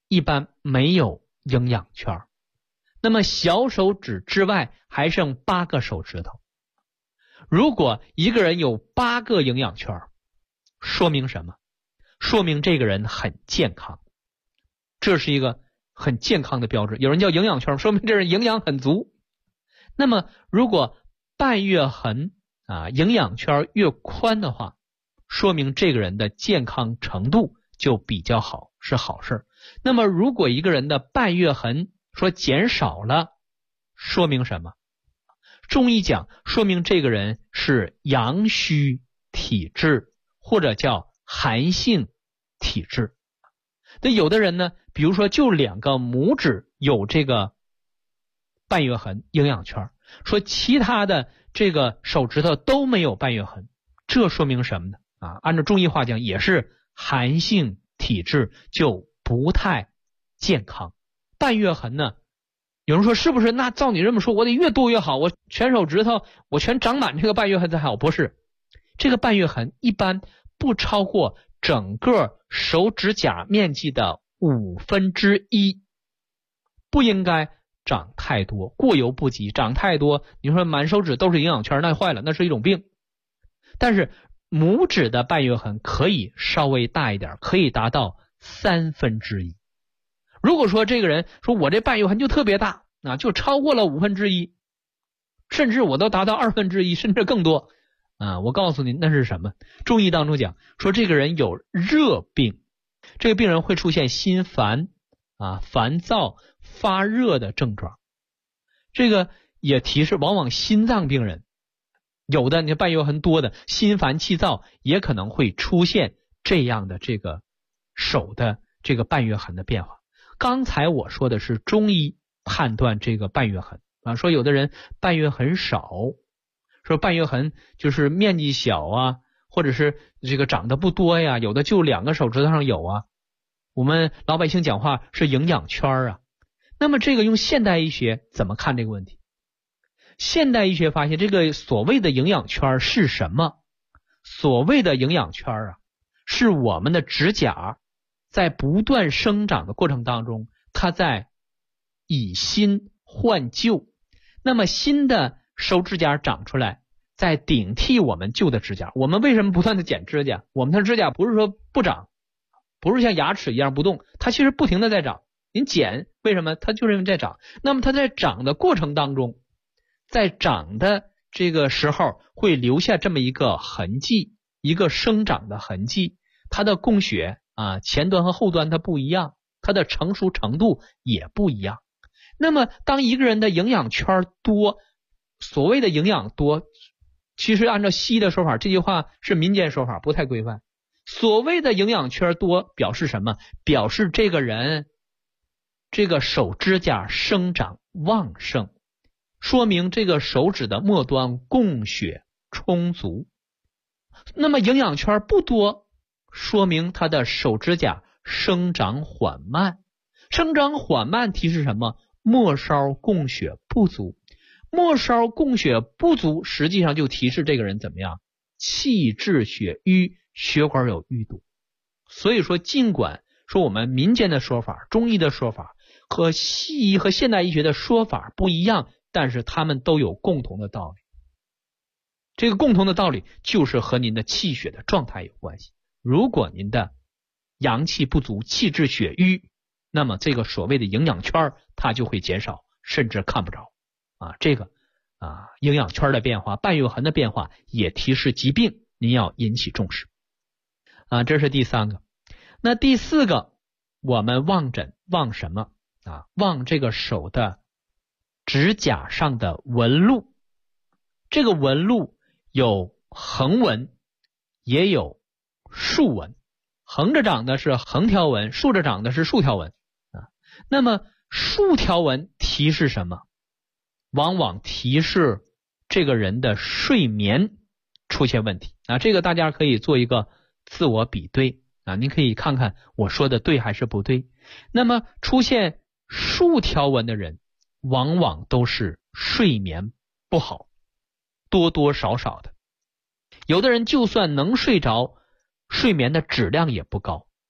一般没有营养圈，那么小手指之外还剩8个手指头。如果一个人有8个营养圈，说明什么？说明这个人很健康，这是一个很健康的标志。有人叫营养圈，说明这人营养很足。那么如果半月痕营养圈越宽的话，说明这个人的健康程度就比较好，是好事。那么如果一个人的半月痕说减少了，说明什么？中医讲，说明这个人是阳虚体质，或者叫寒性体质。那有的人呢，比如说就2个拇指有这个半月痕营养圈，说其他的这个手指头都没有半月痕，这说明什么呢？按照中医话讲，也是寒性体质，就不太健康。半月痕呢，有人说是不是？那照你这么说，我得越多越好，我全手指头我全长满这个半月痕才好。不是，这个半月痕一般不超过整个手指甲面积的1/5，不应该长太多，过犹不及。长太多，你说满手指都是营养圈，那坏了，那是一种病。但是拇指的半月痕可以稍微大一点，可以达到1/3。如果说这个人说我这半月痕就特别大，就超过了1/5，甚至我都达到1/2，甚至更多我告诉您那是什么？中医当中讲说这个人有热病，这个病人会出现心烦烦躁发热的症状。这个也提示往往心脏病人有的你半月痕多的心烦气躁，也可能会出现这样的这个手的这个半月痕的变化。刚才我说的是中医判断这个半月痕说有的人半月痕少，说半月痕就是面积小或者是这个长得不多呀，有的就2个手指头上有我们老百姓讲话是营养圈那么这个用现代医学怎么看这个问题？现代医学发现这个所谓的营养圈是什么？所谓的营养圈是我们的指甲在不断生长的过程当中，它在以新换旧。那么新的手指甲长出来，在顶替我们旧的指甲。我们为什么不断的剪指甲？我们的指甲不是说不长，不是像牙齿一样不动，它其实不停的在长。您剪为什么？它就是因为在长。那么它在长的过程当中，在长的这个时候会留下这么一个痕迹，一个生长的痕迹。它的供血前端和后端它不一样，它的成熟程度也不一样。那么当一个人的营养圈多，所谓的营养多，其实按照西医的说法，这句话是民间说法，不太规范。所谓的营养圈多表示什么？表示这个人这个手指甲生长旺盛，说明这个手指的末端供血充足。那么营养圈不多，说明他的手指甲生长缓慢。生长缓慢提示什么？末梢供血不足。末梢供血不足，实际上就提示这个人怎么样？气滞血瘀，血管有淤堵。所以说尽管说我们民间的说法，中医的说法和西医和现代医学的说法不一样，但是他们都有共同的道理。这个共同的道理就是和您的气血的状态有关系。如果您的阳气不足，气滞血瘀，那么这个所谓的营养圈它就会减少，甚至看不着这个营养圈的变化，半月痕的变化也提示疾病，您要引起重视这是第3个。那第4个，我们望诊望什么望这个手的指甲上的纹路。这个纹路有横纹也有竖纹，横着长的是横条纹，竖着长的是竖条纹那么竖条纹提示什么？往往提示这个人的睡眠出现问题这个大家可以做一个自我比对您可以看看我说的对还是不对。那么出现竖条纹的人往往都是睡眠不好，多多少少的。有的人就算能睡着，睡眠的质量也不高。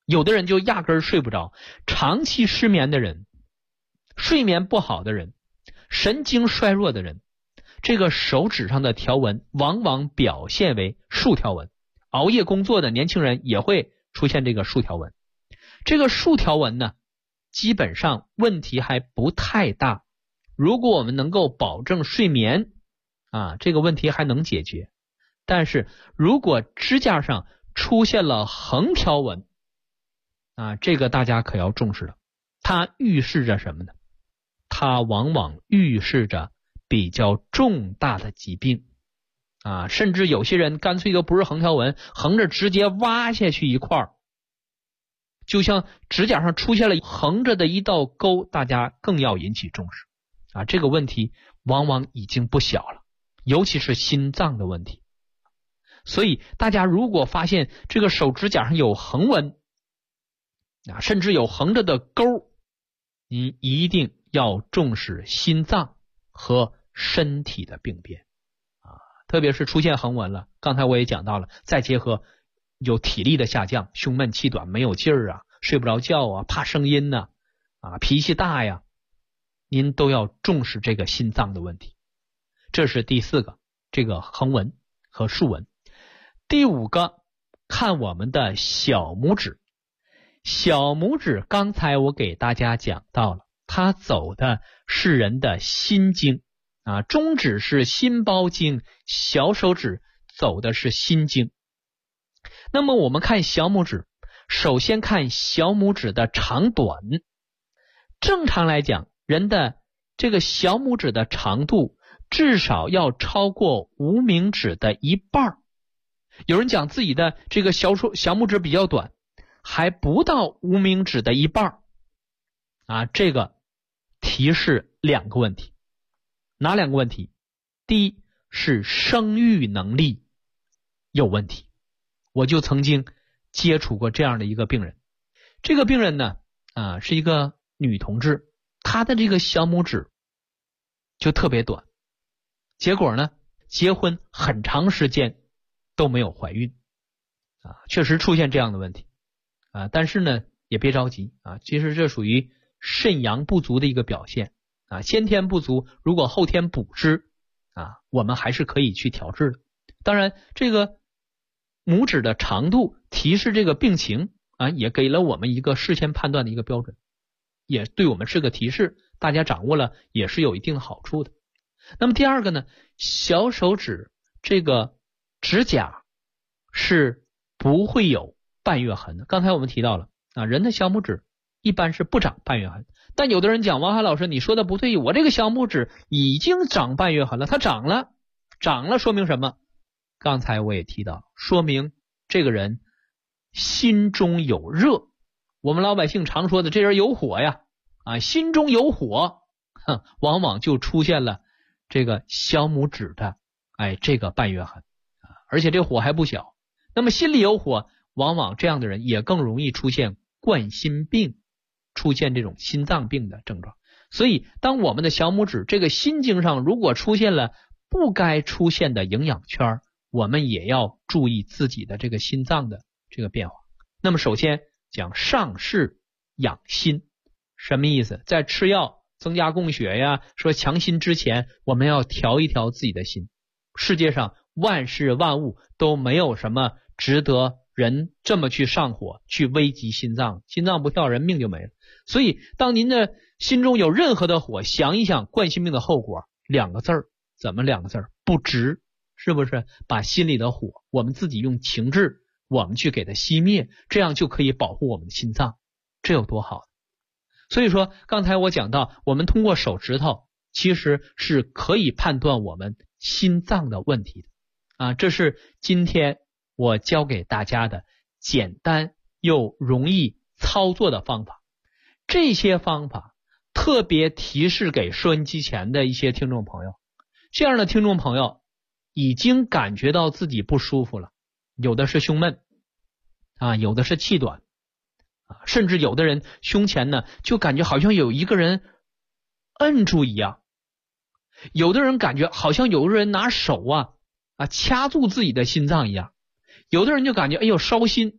有的人就压根儿睡不着。长期失眠的人，睡眠不好的人，神经衰弱的人，这个手指上的条纹往往表现为竖条纹。熬夜工作的年轻人也会出现这个竖条纹。这个竖条纹呢，基本上问题还不太大。如果我们能够保证睡眠这个问题还能解决。但是如果指甲上出现了横条纹这个大家可要重视了。它预示着什么呢？它往往预示着比较重大的疾病甚至有些人干脆就不是横条纹，横着直接挖下去一块，就像指甲上出现了横着的一道沟，大家更要引起重视这个问题往往已经不小了，尤其是心脏的问题。所以大家如果发现这个手指甲上有横纹甚至有横着的沟，你一定要重视心脏和身体的病变特别是出现横纹了，刚才我也讲到了，再结合有体力的下降，胸闷气短，没有劲儿睡不着觉怕声音脾气大呀，您都要重视这个心脏的问题。这是第4个，这个横纹和竖纹。第5个，看我们的小拇指。小拇指刚才我给大家讲到了，它走的是人的心经中指是心包经，小手指走的是心经。那么我们看小拇指，首先看小拇指的长短。正常来讲，人的这个小拇指的长度至少要超过无名指的一半。有人讲自己的这个小拇指比较短，还不到无名指的一半这个提示2个问题。哪2个问题？第一是生育能力有问题。我就曾经接触过这样的一个病人，这个病人呢是一个女同志，她的这个小拇指就特别短，结果呢结婚很长时间都没有怀孕确实出现这样的问题但是呢也别着急其实这属于肾阳不足的一个表现先天不足，如果后天补之我们还是可以去调治的。当然这个拇指的长度提示这个病情也给了我们一个事先判断的一个标准，也对我们是个提示，大家掌握了也是有一定好处的。那么第2个呢，小手指这个指甲是不会有半月痕的。刚才我们提到了人的小拇指一般是不长半月痕，但有的人讲，王涵老师你说的不对，我这个小拇指已经长半月痕了，它长了说明什么？刚才我也提到，说明这个人心中有热。我们老百姓常说的这人有火呀心中有火往往就出现了这个小拇指的这个半月痕而且这火还不小。那么心里有火，往往这样的人也更容易出现冠心病，出现这种心脏病的症状。所以当我们的小拇指这个心经上如果出现了不该出现的营养圈，我们也要注意自己的这个心脏的这个变化。那么首先讲上视养心，什么意思？在吃药增加供血呀，说强心之前，我们要调一调自己的心。世界上万事万物都没有什么值得人这么去上火，去危及心脏，心脏不跳人命就没了。所以当您的心中有任何的火，想一想冠心病的后果，2个字儿，怎么2个字儿？不值，是不是？把心里的火我们自己用情志我们去给它熄灭，这样就可以保护我们的心脏，这有多好。所以说刚才我讲到，我们通过手指头其实是可以判断我们心脏的问题的这是今天我教给大家的简单又容易操作的方法。这些方法特别提示给收音机前的一些听众朋友，这样的听众朋友已经感觉到自己不舒服了，有的是胸闷有的是气短甚至有的人胸前呢就感觉好像有一个人摁住一样，有的人感觉好像有个人拿手掐住自己的心脏一样，有的人就感觉哎呦烧心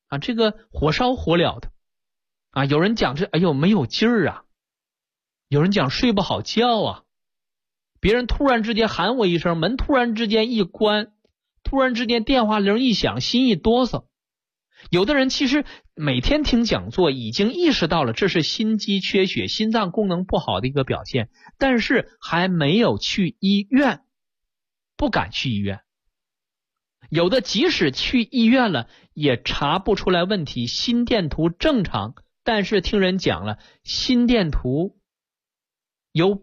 啊，这个火烧火燎的啊，有人讲这哎呦没有劲儿啊，有人讲睡不好觉啊，别人突然之间喊我一声，门突然之间一关，突然之间电话铃一响，心一哆嗦。有的人其实每天听讲座已经意识到了这是心肌缺血，心脏功能不好的一个表现，但是还没有去医院，不敢去医院。有的即使去医院了也查不出来问题，心电图正常，但是听人讲了，心电图有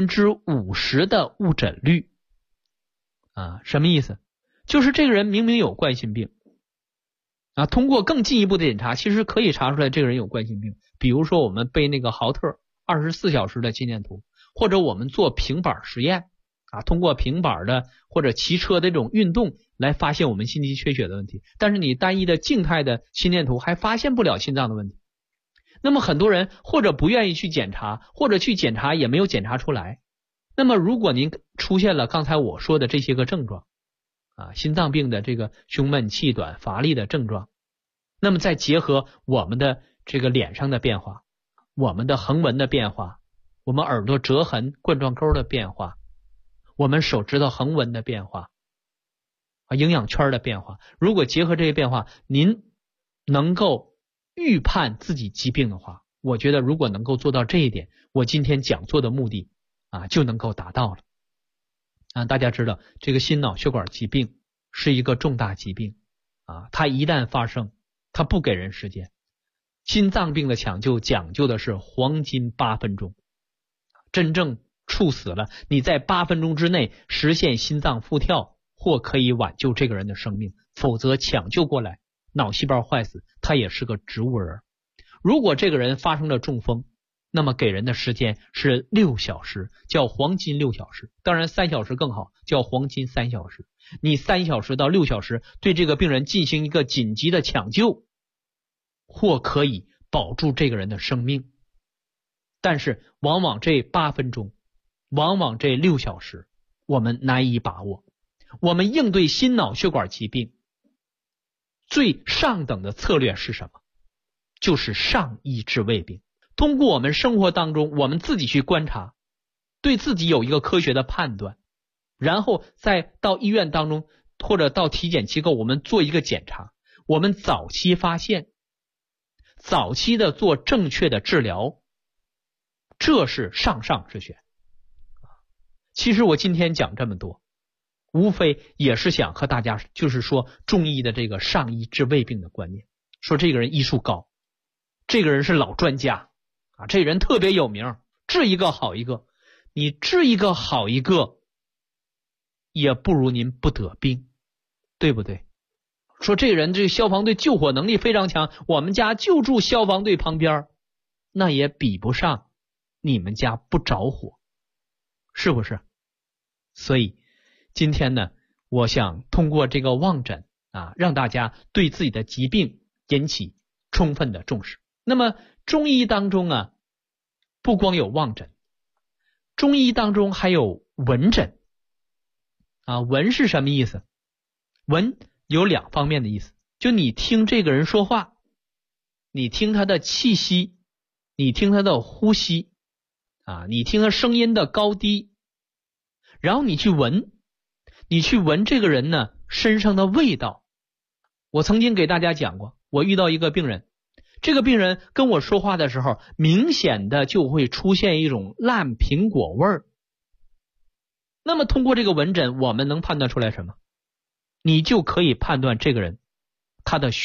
50% 的误诊率啊，什么意思？就是这个人明明有冠心病啊，通过更进一步的检查，其实可以查出来这个人有冠心病。比如说我们背那个豪特24小时的心电图，或者我们做平板实验啊，通过平板的或者骑车的这种运动来发现我们心肌缺血的问题。但是你单一的静态的心电图还发现不了心脏的问题。那么很多人或者不愿意去检查，或者去检查也没有检查出来。那么如果您出现了刚才我说的这些个症状啊，心脏病的这个胸闷气短乏力的症状，那么再结合我们的这个脸上的变化，我们的横纹的变化，我们耳朵折痕冠状沟的变化，我们手指头横纹的变化啊，营养圈的变化，如果结合这些变化，您能够预判自己疾病的话，我觉得如果能够做到这一点，我今天讲座的目的啊就能够达到了。啊，大家知道这个心脑血管疾病是一个重大疾病啊，它一旦发生，它不给人时间。心脏病的抢救讲究的是黄金8分钟，真正猝死了，你在8分钟之内实现心脏复跳，或可以挽救这个人的生命，否则抢救过来脑细胞坏死，他也是个植物人。如果这个人发生了中风，那么给人的时间是6小时，叫黄金6小时，当然3小时更好，叫黄金3小时。你3小时到6小时对这个病人进行一个紧急的抢救，或可以保住这个人的生命。但是往往这8分钟，往往这6小时我们难以把握。我们应对心脑血管疾病最上等的策略是什么？就是上医治未病。通过我们生活当中我们自己去观察，对自己有一个科学的判断，然后再到医院当中或者到体检机构我们做一个检查，我们早期发现，早期的做正确的治疗，这是上之选。其实我今天讲这么多，无非也是想和大家就是说中医的这个上医治未病的观念，说这个人医术高，这个人是老专家啊，这人特别有名，治一个好一个。你治一个好一个，也不如您不得病，对不对？说这人这个消防队救火能力非常强，我们家就住消防队旁边，那也比不上你们家不着火，是不是？所以今天呢，我想通过这个望诊啊，让大家对自己的疾病引起充分的重视。那么中医当中啊，不光有望诊，中医当中还有闻诊啊。闻是什么意思？闻有2方面的意思，就你听这个人说话，你听他的气息，你听他的呼吸啊，你听他声音的高低，然后你去闻，你去闻这个人呢身上的味道。我曾经给大家讲过，我遇到一个病人，这个病人跟我说话的时候，明显的就会出现一种烂苹果味儿。那么通过这个闻诊，我们能判断出来什么？你就可以判断这个人他的